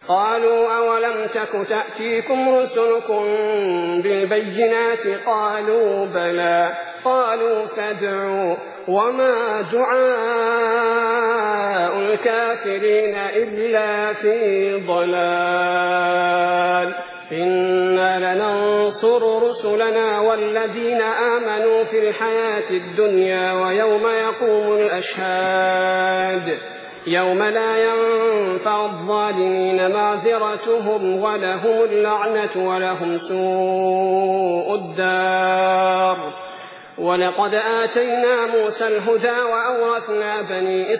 قالوا أولم تك تأتيكم رسلكم بالبينات قالوا بلى قالوا فادعوا وما دعاء الكافرين إلا في ضلال إنا لننصر رسلنا والذين آمنوا في الحياة الدنيا ويوم يقوم الأشهاد يوم لا ينفع الظالمين معذرتهم ولهم اللعنة ولهم سوء الدار. ولقد آتينا موسى الهدى وأورثنا بني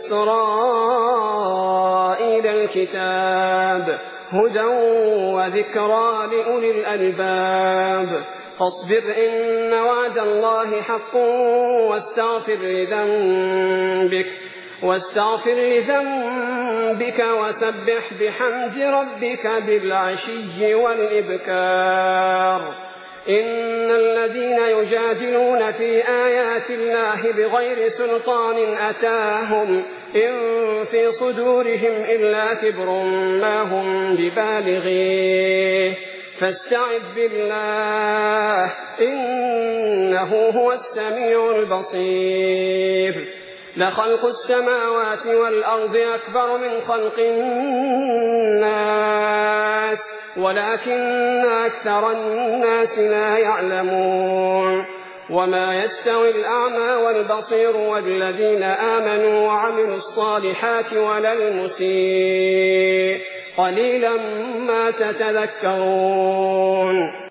إسرائيل الكتاب هدى وذكرى لأولي الألباب. فاصبر إن وعد الله حق واستغفر لذنبك وسبح بحمد ربك بالعشي والإبكار. إن الذين يجادلون في آيات الله بغير سلطان أتاهم إن في صدورهم إلا كبر ما هم ببالغيه فاستعذ بالله إنه هو السميع البصير. لخلق السماوات والأرض أكبر من خلق الناس ولكن أكثر الناس لا يعلمون. وما يستوي الأعمى والبصير والذين آمنوا وعملوا الصالحات ولا المسيء قليلا ما تتذكرون.